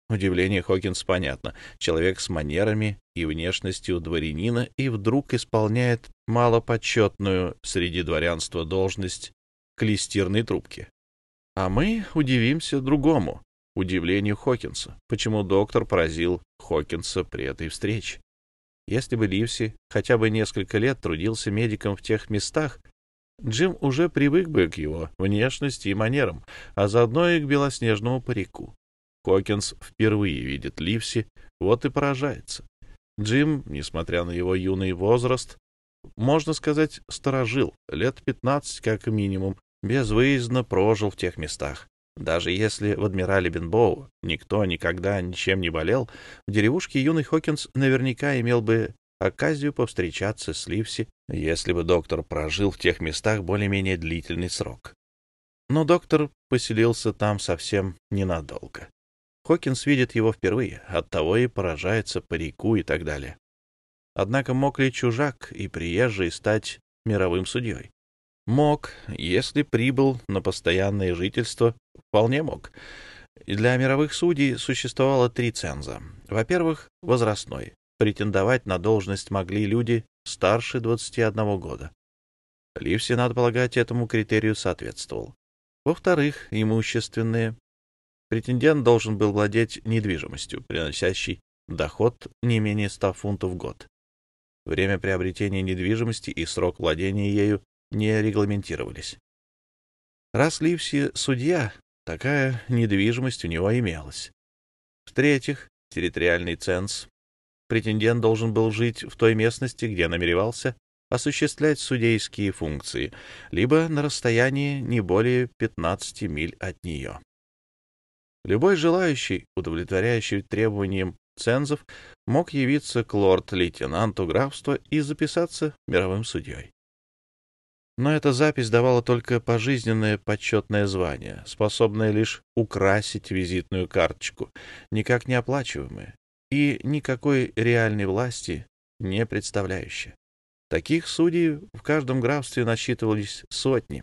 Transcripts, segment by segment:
Удивление Хокинс понятно. Человек с манерами и внешностью дворянина и вдруг исполняет малопочетную среди дворянства должность клестирной трубки. А мы удивимся другому, удивлению Хокинса, почему доктор поразил Хокинса при этой встрече. Если бы Ливси хотя бы несколько лет трудился медиком в тех местах, Джим уже привык бы к его внешности и манерам, а заодно и к белоснежному парику. Хокинс впервые видит Ливси, вот и поражается. Джим, несмотря на его юный возраст, можно сказать, сторожил, лет 15 как минимум, безвыездно прожил в тех местах. Даже если в адмирале Бенбоу никто никогда ничем не болел, в деревушке юный Хокинс наверняка имел бы оказию повстречаться с Ливси, если бы доктор прожил в тех местах более-менее длительный срок. Но доктор поселился там совсем ненадолго. Хокинс видит его впервые, оттого и поражается парику и так далее. Однако мог ли чужак и приезжий стать мировым судьей? Мог, если прибыл на постоянное жительство, вполне мог. И для мировых судей существовало 3 ценза. Во-первых, возрастной. Претендовать на должность могли люди старше 21 года. Ливси, надо полагать, этому критерию соответствовал. Во-вторых, имущественные. Претендент должен был владеть недвижимостью, приносящей доход не менее 100 фунтов в год. Время приобретения недвижимости и срок владения ею не регламентировались. Раз Ливси судья, такая недвижимость у него имелась. В-третьих, территориальный ценз. Претендент должен был жить в той местности, где намеревался осуществлять судейские функции, либо на расстоянии не более 15 миль от нее. Любой желающий, удовлетворяющий требованиям цензов, мог явиться к лорд-лейтенанту графства и записаться мировым судьей. Но эта запись давала только пожизненное почетное звание, способное лишь украсить визитную карточку, никак не оплачиваемое и никакой реальной власти не представляющее. Таких судей в каждом графстве насчитывались сотни.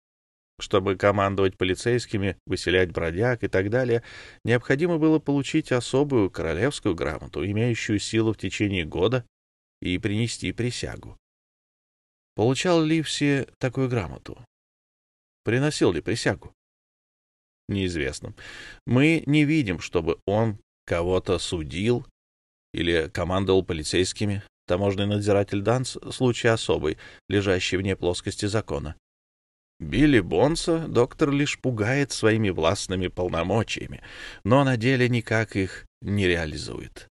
Чтобы командовать полицейскими, выселять бродяг и так далее, необходимо было получить особую королевскую грамоту, имеющую силу в течение года, и принести присягу. Получал ли Ливси такую грамоту? Приносил ли присягу? Неизвестно. Мы не видим, чтобы он кого-то судил или командовал полицейскими. Таможенный надзиратель Данс — случай особый, лежащий вне плоскости закона. Билли Бонса доктор лишь пугает своими властными полномочиями, но на деле никак их не реализует.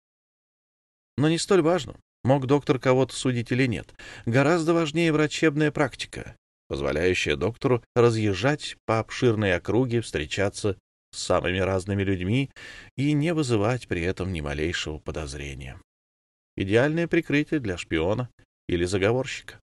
Но не столь важно, мог доктор кого-то судить или нет. Гораздо важнее врачебная практика, позволяющая доктору разъезжать по обширной округе, встречаться с самыми разными людьми и не вызывать при этом ни малейшего подозрения. Идеальное прикрытие для шпиона или заговорщика.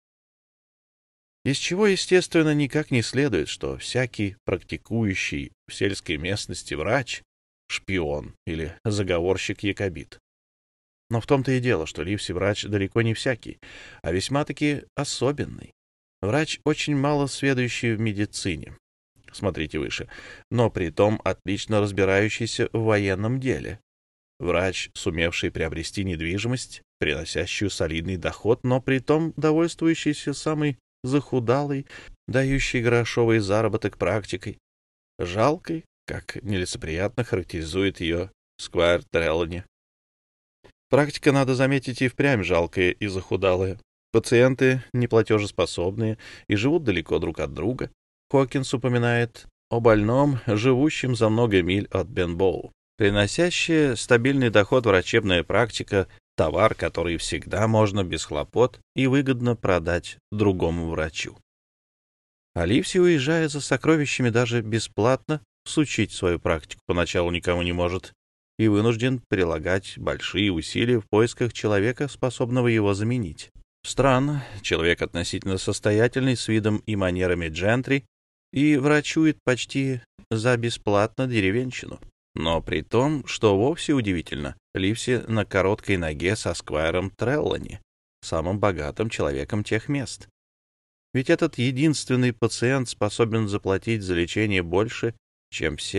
Из чего, естественно, никак не следует, что всякий практикующий в сельской местности врач — шпион или заговорщик-якобит. Но в том-то и дело, что Ливси врач далеко не всякий, а весьма-таки особенный. Врач, очень мало сведущий в медицине, смотрите выше, но при том отлично разбирающийся в военном деле. Врач, сумевший приобрести недвижимость, приносящую солидный доход, но при том довольствующийся самой захудалой, дающей грошовый заработок практикой, жалкой, как нелицеприятно характеризует ее Сквайр Треллани. Практика, надо заметить, и впрямь жалкая и захудалая. Пациенты неплатежеспособные и живут далеко друг от друга. Хокинс упоминает о больном, живущем за много миль от Бенбоу. Приносящая стабильный доход врачебная практика — товар, который всегда можно без хлопот и выгодно продать другому врачу. А Ливси, уезжая за сокровищами, даже бесплатно всучить свою практику поначалу никому не может и вынужден прилагать большие усилия в поисках человека, способного его заменить. Странно, человек относительно состоятельный, с видом и манерами джентри, и врачует почти за бесплатно деревенщину. Но при том, что вовсе удивительно, Ливси на короткой ноге со Сквайром Треллани, самым богатым человеком тех мест. Ведь этот единственный пациент способен заплатить за лечение больше, чем все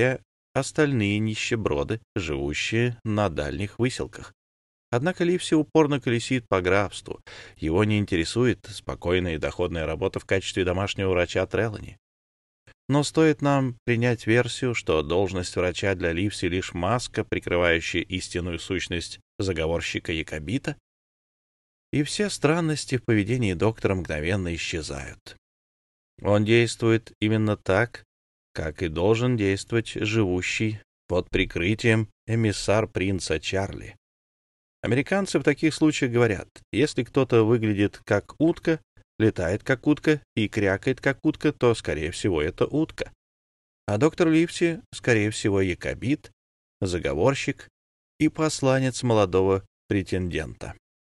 остальные нищеброды, живущие на дальних выселках. Однако Ливси упорно колесит по графству. Его не интересует спокойная и доходная работа в качестве домашнего врача Трелани. Но стоит нам принять версию, что должность врача для Ливси лишь маска, прикрывающая истинную сущность заговорщика-якобита, и все странности в поведении доктора мгновенно исчезают. Он действует именно так, как и должен действовать живущий под прикрытием эмиссар принца Чарли. Американцы в таких случаях говорят, если кто-то выглядит как утка, летает как утка и крякает как утка, то, скорее всего, это утка. А доктор Ливси, скорее всего, якобит, заговорщик и посланец молодого претендента.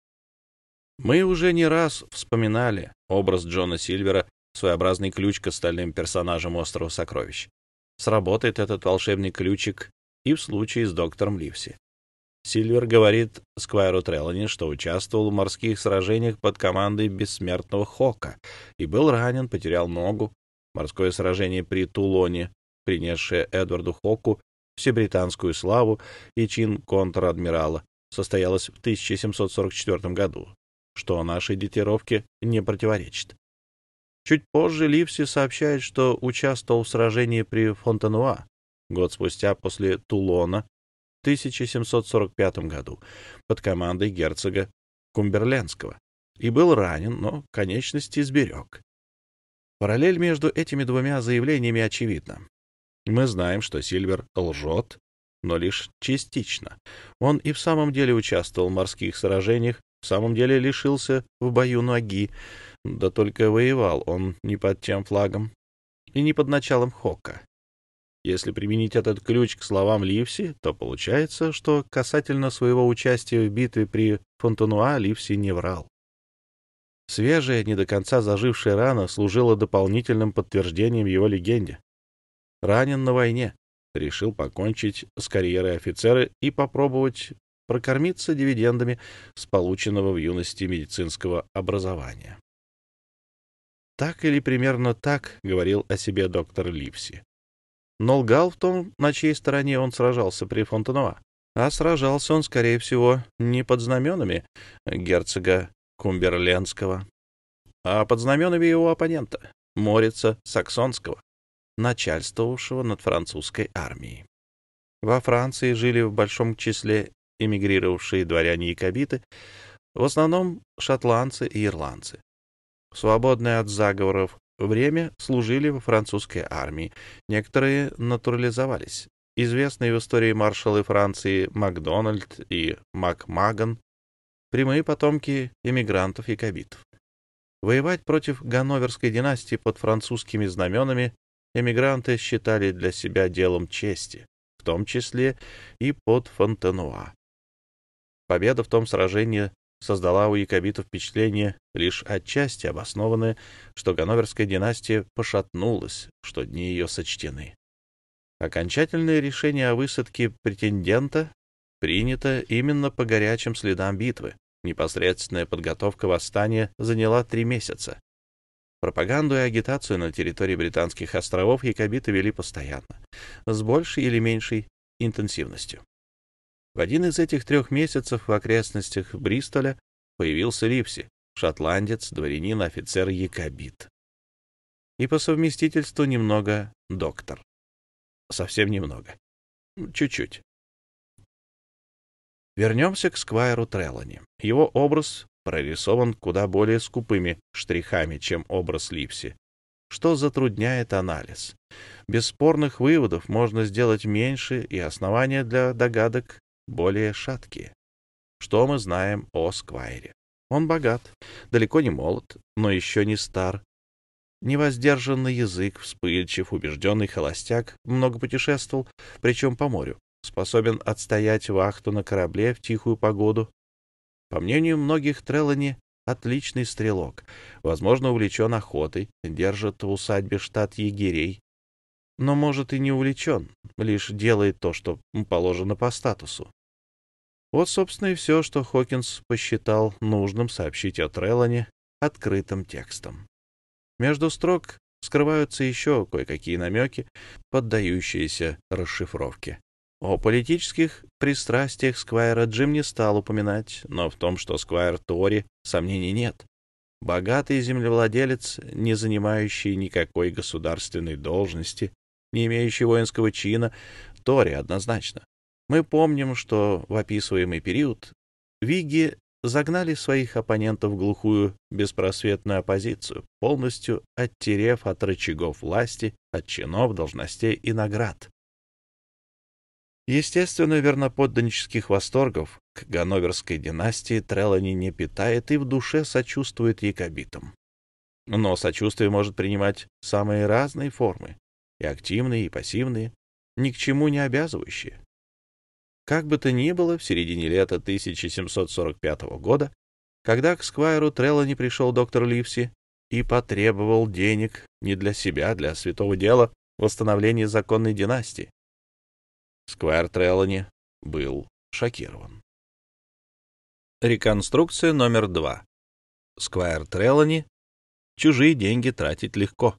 Мы уже не раз вспоминали образ Джона Сильвера, своеобразный ключ к остальным персонажам «Острова сокровищ». Сработает этот волшебный ключик и в случае с доктором Ливси. Сильвер говорит Сквайру Трелани, что участвовал в морских сражениях под командой бессмертного Хока и был ранен, потерял ногу. Морское сражение при Тулоне, принесшее Эдварду Хоку всебританскую славу и чин контр-адмирала, состоялось в 1744 году, что нашей датировке не противоречит. Чуть позже Ливси сообщает, что участвовал в сражении при Фонтенуа, год спустя после Тулона, в 1745 году, под командой герцога Кумберлендского, и был ранен, но конечности сберег. Параллель между этими двумя заявлениями очевидна. Мы знаем, что Сильвер лжет, но лишь частично. Он и в самом деле участвовал в морских сражениях, в самом деле лишился в бою ноги, да только воевал он не под тем флагом и не под началом Хока. Если применить этот ключ к словам Ливси, то получается, что касательно своего участия в битве при Фонтенуа Ливси не врал. Свежая, не до конца зажившая рана служила дополнительным подтверждением его легенде. Ранен на войне, решил покончить с карьерой офицера и попробовать прокормиться дивидендами с полученного в юности медицинского образования. Так или примерно так говорил о себе доктор Ливси. Но лгал в том, на чьей стороне он сражался при Фонтенуа. А сражался он, скорее всего, не под знаменами герцога Кумберлендского, а под знаменами его оппонента, Морица Саксонского, начальствовавшего над французской армией. Во Франции жили в большом числе эмигрировавшие дворяне-якобиты, в основном шотландцы и ирландцы. Свободные от заговоров время служили во французской армии, некоторые натурализовались. Известные в истории маршалы Франции Макдональд и Макмаган — прямые потомки эмигрантов-якобитов. Воевать против Ганноверской династии под французскими знаменами эмигранты считали для себя делом чести, в том числе и под Фонтенуа. Победа в том сражении создала у якобитов впечатление, лишь отчасти обоснованное, что Ганноверская династия пошатнулась, что дни ее сочтены. Окончательное решение о высадке претендента принято именно по горячим следам битвы. Непосредственная подготовка восстания заняла 3 месяца. Пропаганду и агитацию на территории Британских островов якобиты вели постоянно, с большей или меньшей интенсивностью. В один из этих 3 месяцев в окрестностях Бристоля появился Ливси, шотландец, дворянин, офицер, якобит. И по совместительству немного доктор. Совсем немного. Чуть-чуть. Вернемся к Сквайру Трелани. Его образ прорисован куда более скупыми штрихами, чем образ Ливси, что затрудняет анализ. Без спорных выводов можно сделать меньше, и основания для догадок более шаткие. Что мы знаем о Сквайре? Он богат, далеко не молод, но еще не стар. Невоздержанный язык, вспыльчив, убежденный холостяк, много путешествовал, причем по морю, способен отстоять вахту на корабле в тихую погоду. По мнению многих, Трелани — отличный стрелок, возможно, увлечен охотой, держит в усадьбе штат егерей, но, может, и не увлечен, лишь делает то, что положено по статусу. Вот, собственно, и все, что Хокинс посчитал нужным сообщить о Трелани открытым текстом. Между строк скрываются еще кое-какие намеки, поддающиеся расшифровке. О политических пристрастиях Сквайра Джим не стал упоминать, но в том, что Сквайр Тори, сомнений нет. Богатый землевладелец, не занимающий никакой государственной должности, не имеющий воинского чина, Тори однозначно. Мы помним, что в описываемый период вигги загнали своих оппонентов в глухую, беспросветную оппозицию, полностью оттерев от рычагов власти, от чинов, должностей и наград. Естественно, верноподданнических восторгов к ганноверской династии Трелани не питает и в душе сочувствует якобитам. Но сочувствие может принимать самые разные формы, и активные, и пассивные, ни к чему не обязывающие. Как бы то ни было, в середине лета 1745 года, когда к Сквайру Трелани пришел доктор Ливси и потребовал денег не для себя, а для святого дела восстановления законной династии, Сквайр Трелани был шокирован. Реконструкция номер 2. Сквайр Трелани. Чужие деньги тратить легко.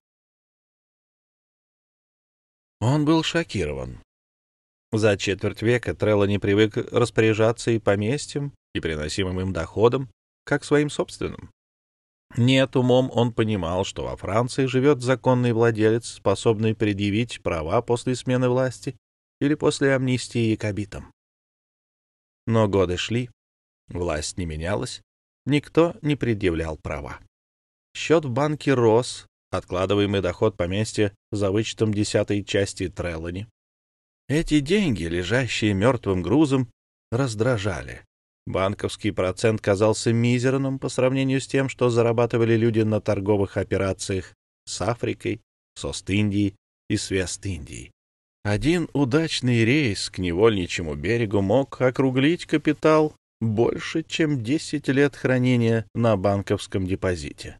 Он был шокирован. За четверть века Трелани привык распоряжаться и поместьем, и приносимым им доходом, как своим собственным. Нет, умом он понимал, что во Франции живет законный владелец, способный предъявить права после смены власти или после амнистии якобитам. Но годы шли, власть не менялась, никто не предъявлял права. Счет в банке рос, откладываемый доход поместья за вычетом 10-й части Трелани. Эти деньги, лежащие мертвым грузом, раздражали. Банковский процент казался мизерным по сравнению с тем, что зарабатывали люди на торговых операциях с Африкой, с Ост-Индией и с Вест-Индией. Один удачный рейс к невольничьему берегу мог округлить капитал больше, чем 10 лет хранения на банковском депозите.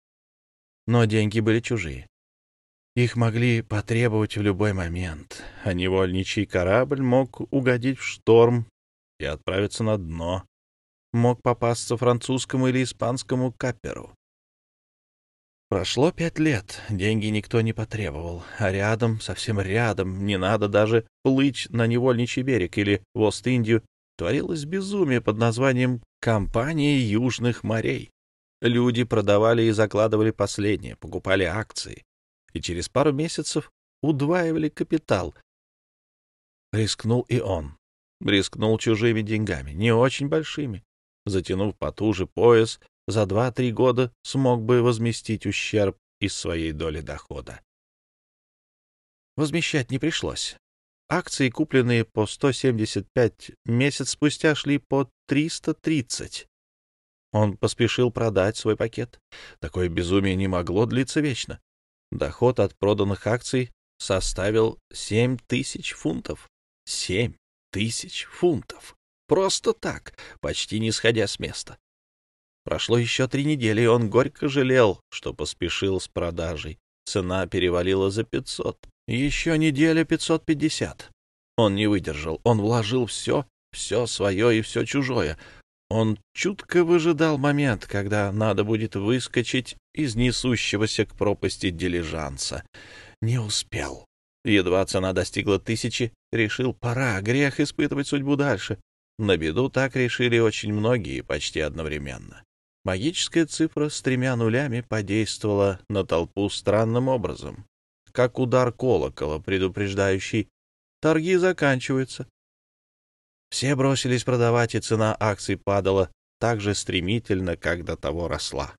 Но деньги были чужие. Их могли потребовать в любой момент, а невольничий корабль мог угодить в шторм и отправиться на дно, мог попасться французскому или испанскому каперу. Прошло 5 лет, деньги никто не потребовал, а рядом, совсем рядом, не надо даже плыть на невольничий берег или в Ост-Индию, творилось безумие под названием «Компания Южных морей». Люди продавали и закладывали последнее, покупали акции, и через пару месяцев удваивали капитал. Рискнул и он. Рискнул чужими деньгами, не очень большими. Затянув потуже пояс, за 2-3 года смог бы возместить ущерб из своей доли дохода. Возмещать не пришлось. Акции, купленные по 175, месяц спустя шли по 330. Он поспешил продать свой пакет. Такое безумие не могло длиться вечно. Доход от проданных акций составил 7000 фунтов. 7000 фунтов. Просто так, почти не сходя с места. Прошло еще 3 недели, и он горько жалел, что поспешил с продажей. Цена перевалила за 500. Еще неделя — 550. Он не выдержал. Он вложил все свое и все чужое. Он чутко выжидал момент, когда надо будет выскочить из несущегося к пропасти дилижанса. Не успел. Едва цена достигла 1000, решил, пора, грех испытывать судьбу дальше. На беду так решили очень многие почти одновременно. Магическая цифра с 3 нулями подействовала на толпу странным образом, как удар колокола, предупреждающий «торги заканчиваются». Все бросились продавать, и цена акций падала так же стремительно, как до того росла.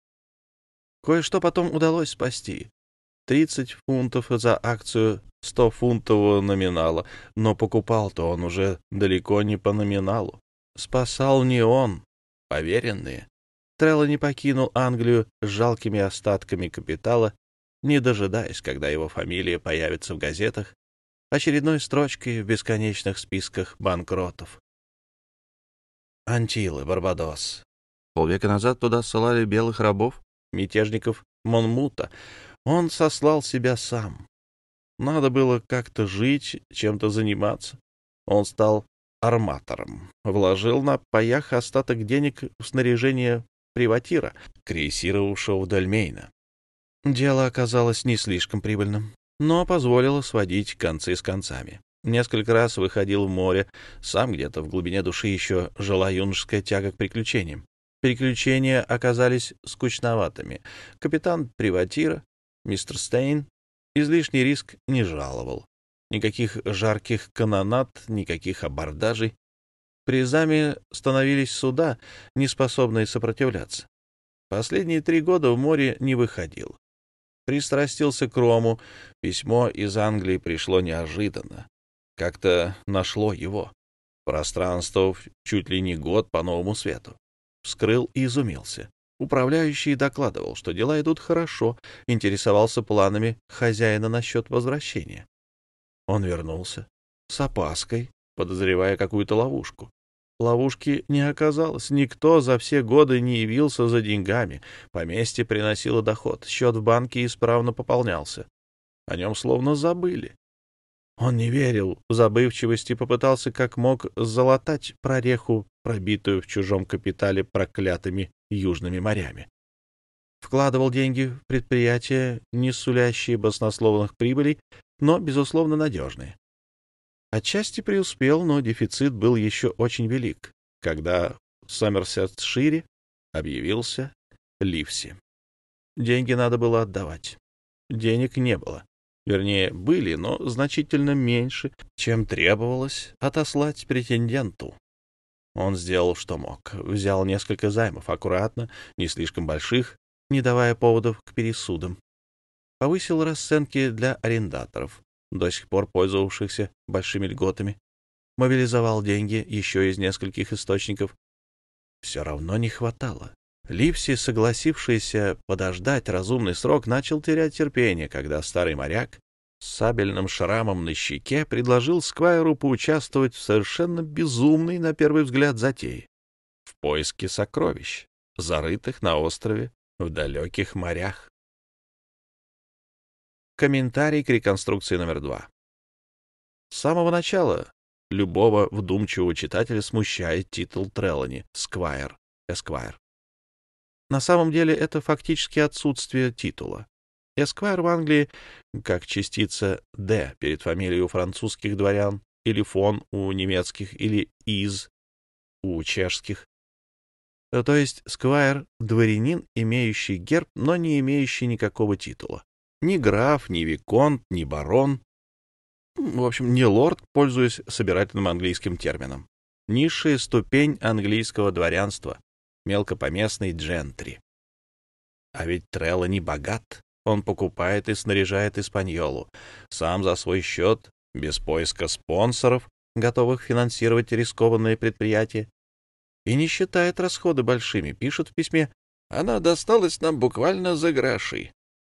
Кое-что потом удалось спасти. 30 фунтов за акцию 100-фунтового номинала, но покупал-то он уже далеко не по номиналу. Спасал не он, поверенные. Трелани покинул Англию с жалкими остатками капитала, не дожидаясь, когда его фамилия появится в газетах, очередной строчкой в бесконечных списках банкротов. Антилы, Барбадос. Полвека назад туда ссылали белых рабов, мятежников Монмута. Он сослал себя сам. Надо было как-то жить, чем-то заниматься. Он стал арматором, вложил на паях остаток денег в снаряжение приватира, крейсировавшего вдоль Мейна. Дело оказалось не слишком прибыльным, но позволило сводить концы с концами. Несколько раз выходил в море, сам где-то в глубине души еще жила юношеская тяга к приключениям. Приключения оказались скучноватыми. Капитан приватира, мистер Стейн, излишний риск не жаловал. Никаких жарких канонад, никаких абордажей. Призами становились суда, не способные сопротивляться. Последние 3 года в море не выходил. Пристрастился к рому. Письмо из Англии пришло неожиданно. Как-то нашло его. Пространствовав чуть ли не год по новому свету. Вскрыл и изумился. Управляющий докладывал, что дела идут хорошо, интересовался планами хозяина насчет возвращения. Он вернулся с опаской, подозревая какую-то ловушку. Ловушки не оказалось. Никто за все годы не явился за деньгами. Поместье приносило доход. Счет в банке исправно пополнялся. О нем словно забыли. Он не верил в забывчивость и попытался как мог залатать прореху, пробитую в чужом капитале проклятыми южными морями. Вкладывал деньги в предприятия, не сулящие баснословных прибылей, но, безусловно, надежные. Отчасти преуспел, но дефицит был еще очень велик, когда в Сомерсетшире объявился Ливси. Деньги надо было отдавать. Денег не было. Вернее, были, но значительно меньше, чем требовалось отослать претенденту. Он сделал, что мог. Взял несколько займов, аккуратно, не слишком больших, не давая поводов к пересудам. Повысил расценки для арендаторов, до сих пор пользовавшихся большими льготами. Мобилизовал деньги еще из нескольких источников. Все равно не хватало. Ливси, согласившийся подождать разумный срок, начал терять терпение, когда старый моряк с сабельным шрамом на щеке предложил Сквайру поучаствовать в совершенно безумной, на первый взгляд, затее — в поиске сокровищ, зарытых на острове в далеких морях. Комментарий к реконструкции номер 2. С самого начала любого вдумчивого читателя смущает титул Трелани «Сквайр», «Эсквайр». На самом деле это фактически отсутствие титула. Эсквайр в Англии как частица «д» перед фамилией у французских дворян, или фон у немецких, или из у чешских. То есть сквайр — дворянин, имеющий герб, но не имеющий никакого титула. Ни граф, ни виконт, ни барон. В общем, не лорд, пользуясь собирательным английским термином. Низшая ступень английского дворянства. Мелкопоместный джентри. А ведь Трелани богат. Он покупает и снаряжает Испаньолу. Сам за свой счет, без поиска спонсоров, готовых финансировать рискованные предприятия. И не считает расходы большими. Пишет в письме: «Она досталась нам буквально за гроши».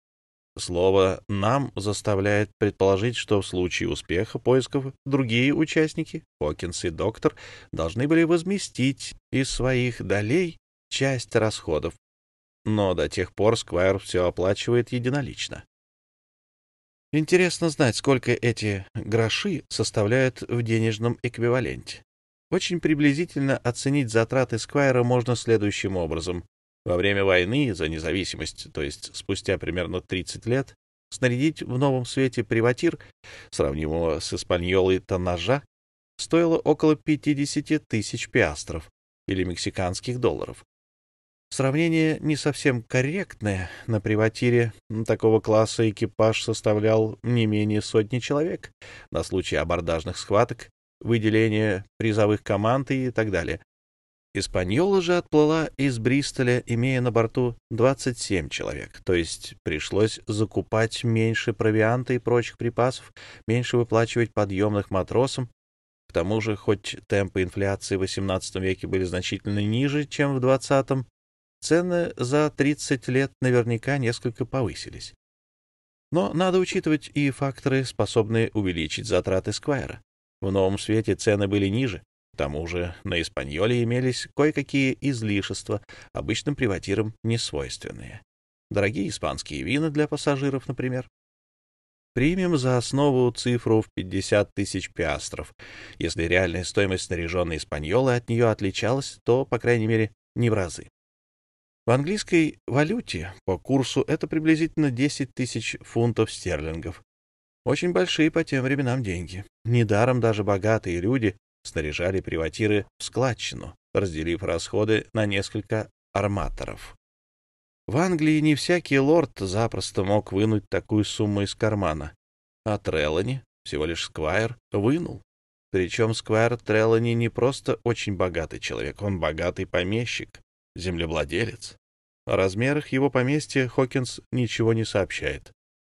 Слово «нам» заставляет предположить, что в случае успеха поисков другие участники, Хокинс и доктор, должны были возместить из своих долей часть расходов. Но до тех пор Сквайр все оплачивает единолично. Интересно знать, сколько эти гроши составляют в денежном эквиваленте. Очень приблизительно оценить затраты Сквайра можно следующим образом. Во время войны за независимость, то есть спустя примерно 30 лет, снарядить в новом свете приватир, сравнимого с Испаньолой тоннажа, стоило около 50 тысяч пиастров или мексиканских долларов. Сравнение не совсем корректное. На приватире такого класса экипаж составлял не менее сотни человек на случай абордажных схваток, выделения призовых команд и так далее. Испаньола же отплыла из Бристоля, имея на борту 27 человек, то есть пришлось закупать меньше провианта и прочих припасов, меньше выплачивать подъемных матросам. К тому же, хоть темпы инфляции в XVIII веке были значительно ниже, чем в XX, цены за 30 лет наверняка несколько повысились. Но надо учитывать и факторы, способные увеличить затраты Сквайра. В новом свете цены были ниже. К тому же на Испаньоле имелись кое-какие излишества, обычным приватирам несвойственные. Дорогие испанские вина для пассажиров, например. Примем за основу цифру в 50 тысяч пиастров. Если реальная стоимость снаряженной Испаньолы от нее отличалась, то, по крайней мере, не в разы. В английской валюте по курсу это приблизительно 10 тысяч фунтов стерлингов. Очень большие по тем временам деньги. Недаром даже богатые люди снаряжали приватиры в складчину, разделив расходы на несколько арматоров. В Англии не всякий лорд запросто мог вынуть такую сумму из кармана, а Трелани, всего лишь сквайр, вынул. Причем сквайр Трелани не просто очень богатый человек, он богатый помещик, землевладелец. О размерах его поместья Хокинс ничего не сообщает.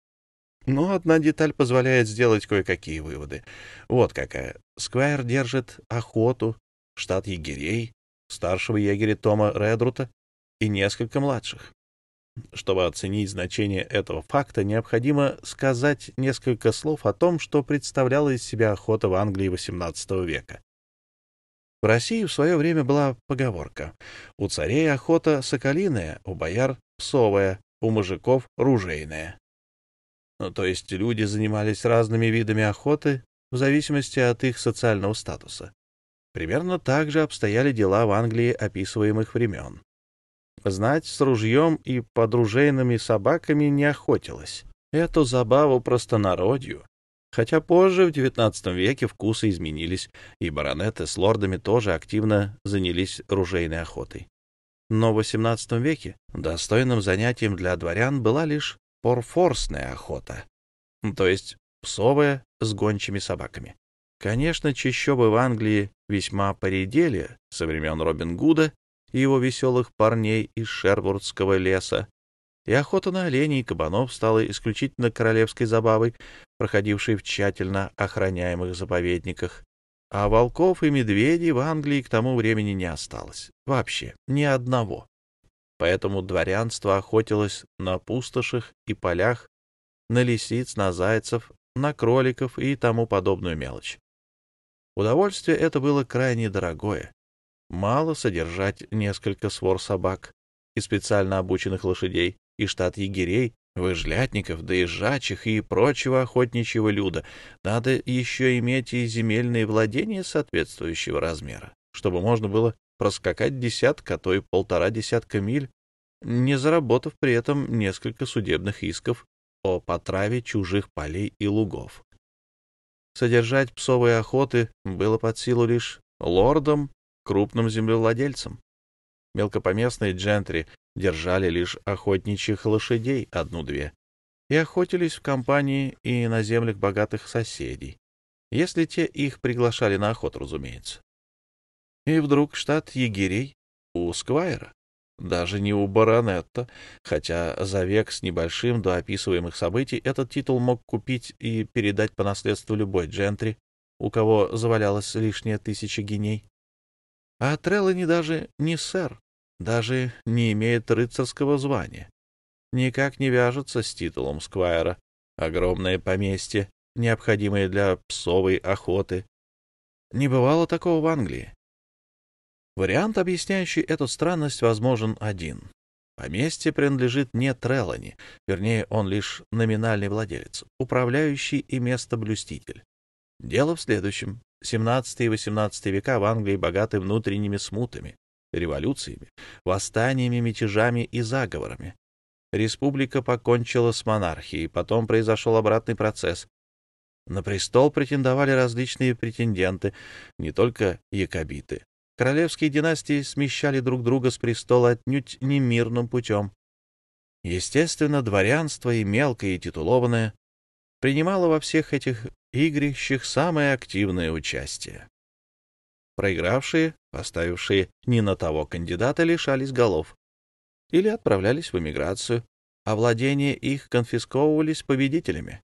Но одна деталь позволяет сделать кое-какие выводы. Вот какая. Сквайр держит охоту, штат егерей, старшего егеря Тома Редрута и несколько младших. Чтобы оценить значение этого факта, необходимо сказать несколько слов о том, что представляла из себя охота в Англии XVIII века. В России в свое время была поговорка: у царей охота соколиная, у бояр псовая, у мужиков ружейная. То есть люди занимались разными видами охоты в зависимости от их социального статуса. Примерно так же обстояли дела в Англии описываемых времен. Знать с ружьем и подружейными собаками не охотилась. Эту забаву простонародью. Хотя позже, в XIX веке, вкусы изменились, и баронеты с лордами тоже активно занялись ружейной охотой. Но в XVIII веке достойным занятием для дворян была лишь порфорсная охота, то есть псовая с гончими собаками. Конечно, чащобы в Англии весьма поредели со времен Робин Гуда и его веселых парней из Шервудского леса, и охота на оленей и кабанов стала исключительно королевской забавой, проходившей в тщательно охраняемых заповедниках, а волков и медведей в Англии к тому времени не осталось. Вообще, ни одного. Поэтому дворянство охотилось на пустошах и полях, на лисиц, на зайцев, на кроликов и тому подобную мелочь. Удовольствие это было крайне дорогое. Мало содержать несколько свор собак и специально обученных лошадей, и штат егерей, выжлятников, доезжачих и прочего охотничьего люда. Надо еще иметь и земельные владения соответствующего размера, чтобы можно было проскакать десятка, а то и полтора десятка миль, не заработав при этом несколько судебных исков о потраве чужих полей и лугов. Содержать псовые охоты было под силу лишь лордам, крупным землевладельцам. Мелкопоместные джентри держали лишь охотничьих лошадей, одну-две, и охотились в компании и на землях богатых соседей, если те их приглашали на охоту, разумеется. И вдруг штат егерей у сквайра, даже не у баронетта, хотя за век с небольшим до описываемых событий этот титул мог купить и передать по наследству любой джентри, у кого завалялась лишняя 1000 гиней. А Трелани даже не сэр, даже не имеет рыцарского звания. Никак не вяжется с титулом сквайра. Огромное поместье, необходимое для псовой охоты. Не бывало такого в Англии. Вариант, объясняющий эту странность, возможен один. Поместье принадлежит не Трелани, вернее, он лишь номинальный владелец, управляющий и местоблюститель. Дело в следующем. XVII и XVIII века в Англии богаты внутренними смутами, революциями, восстаниями, мятежами и заговорами. Республика покончила с монархией, потом произошел обратный процесс. На престол претендовали различные претенденты, не только якобиты. Королевские династии смещали друг друга с престола отнюдь не мирным путем. Естественно, дворянство и мелкое, и титулованное принимало во всех этих игрищах самое активное участие. Проигравшие, поставившие не на того кандидата, лишались голов или отправлялись в эмиграцию, а владения их конфисковывались победителями.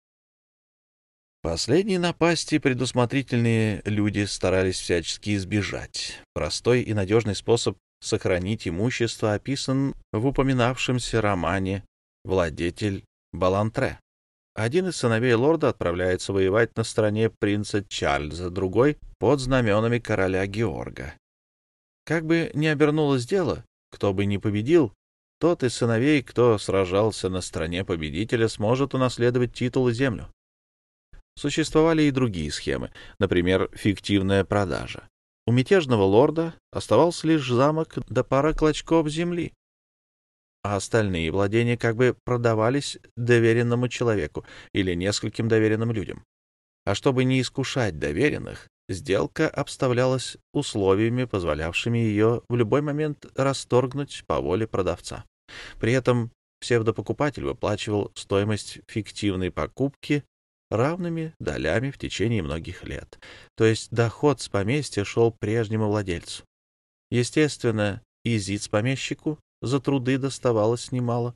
Последние напасти предусмотрительные люди старались всячески избежать. Простой и надежный способ сохранить имущество описан в упоминавшемся романе «Владетель Балантре». Один из сыновей лорда отправляется воевать на стороне принца Чарльза, другой — под знаменами короля Георга. Как бы ни обернулось дело, кто бы ни победил, тот из сыновей, кто сражался на стороне победителя, сможет унаследовать титул и землю. Существовали и другие схемы, например, фиктивная продажа. У мятежного лорда оставался лишь замок да пара клочков земли. а остальные владения как бы продавались доверенному человеку или нескольким доверенным людям. А чтобы не искушать доверенных, сделка обставлялась условиями, позволявшими ее в любой момент расторгнуть по воле продавца. При этом псевдопокупатель выплачивал стоимость фиктивной покупки равными долями в течение многих лет. То есть доход с поместья шел прежнему владельцу. Естественно, и зиц-помещику за труды доставалось немало.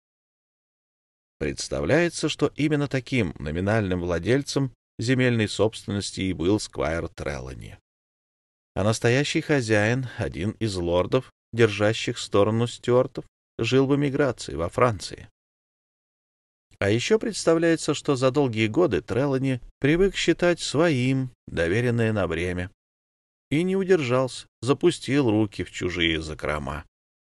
Представляется, что именно таким номинальным владельцем земельной собственности и был сквайр Трелани. А настоящий хозяин, один из лордов, держащих сторону стюартов, жил в эмиграции во Франции. А еще представляется, что за долгие годы Трелани привык считать своим доверенное на время и не удержался, запустил руки в чужие закрома.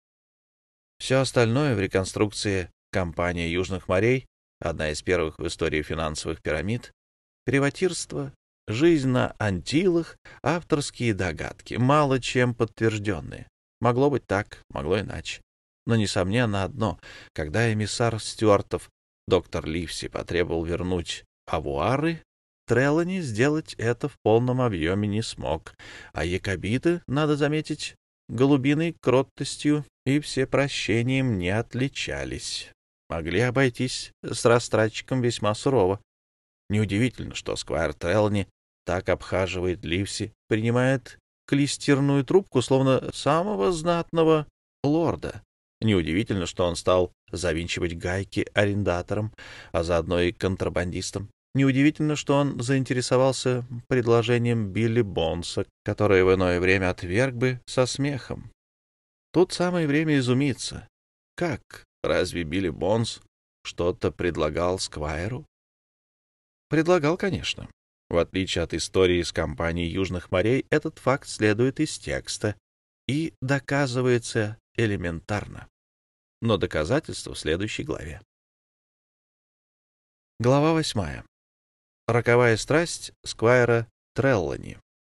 Все остальное в реконструкции компании Южных морей, одна из первых в истории финансовых пирамид, приватирство, жизнь на Антилах, авторские догадки, мало чем подтвержденные. Могло быть так, могло иначе. Но, несомненно, одно. Когда эмиссар Стюартов, доктор Ливси, потребовал вернуть авуары, Трелани сделать это в полном объеме не смог. А якобиты, надо заметить, голубиной кроткостью и всепрощением не отличались. Могли обойтись с растратчиком весьма сурово. Неудивительно, что сквайр Трелани так обхаживает Ливси, принимает клистерную трубку, словно самого знатного лорда. Неудивительно, что он стал завинчивать гайки арендаторам, а заодно и контрабандистам. Неудивительно, что он заинтересовался предложением Билли Бонса, которое в иное время отверг бы со смехом. Тут самое время изумиться. Как? Разве Билли Бонс что-то предлагал сквайру? Предлагал, конечно. В отличие от истории с компанией Южных морей, этот факт следует из текста и доказывается элементарно. Но доказательства в следующей главе. Глава 8. Роковая страсть сквайра Трелани.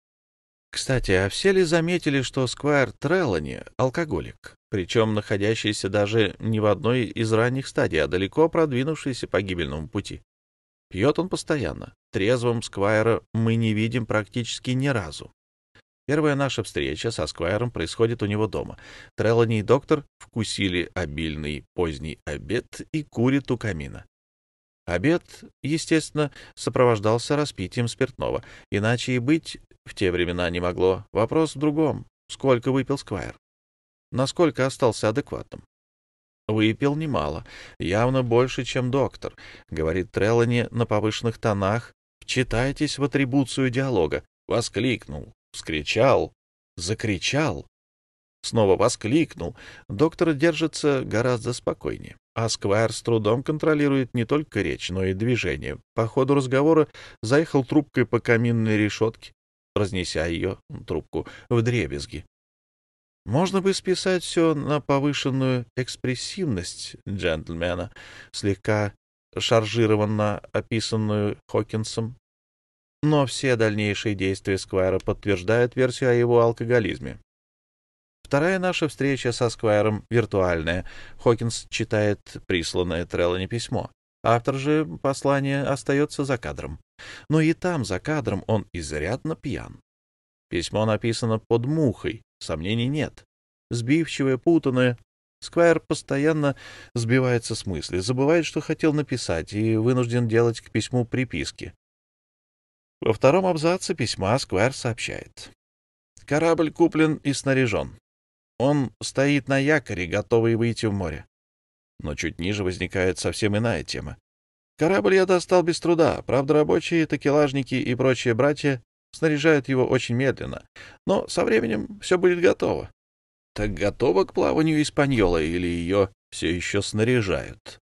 Кстати, а все ли заметили, что сквайр Трелани — алкоголик, причем находящийся даже не в одной из ранних стадий, а далеко продвинувшийся по гибельному пути? Пьет он постоянно. Трезвым сквайра мы не видим практически ни разу. Первая наша встреча со сквайром происходит у него дома. Трелани и доктор вкусили обильный поздний обед и курят у камина. Обед, естественно, сопровождался распитием спиртного. Иначе и быть в те времена не могло. Вопрос в другом. Сколько выпил сквайр? Насколько остался адекватным? Выпил немало, явно больше, чем доктор, говорит Трелани на повышенных тонах. Вчитайтесь в атрибуцию диалога. Воскликнул, вскричал, закричал. Снова воскликнул. Доктор держится гораздо спокойнее, а сквайр с трудом контролирует не только речь, но и движение. По ходу разговора заехал трубкой по каминной решетке, разнеся ее, трубку, вдребезги. Можно бы списать все на повышенную экспрессивность джентльмена, слегка шаржированно описанную Хокинсом. Но все дальнейшие действия сквайра подтверждают версию о его алкоголизме. Вторая наша встреча со сквайром виртуальная. Хокинс читает присланное Трелани письмо. Автор же послания остается за кадром. Но и там, за кадром, он изрядно пьян. Письмо написано под мухой, сомнений нет. Сбивчивое, путанное. Сквайр постоянно сбивается с мысли, забывает, что хотел написать, и вынужден делать к письму приписки. Во втором абзаце письма сквайр сообщает. Корабль куплен и снаряжен. Он стоит на якоре, готовый выйти в море. Но чуть ниже возникает совсем иная тема. Корабль я достал без труда. Правда, рабочие, такелажники и прочие братья снаряжают его очень медленно. Но со временем все будет готово. Так готово к плаванию Испаньола или ее все еще снаряжают?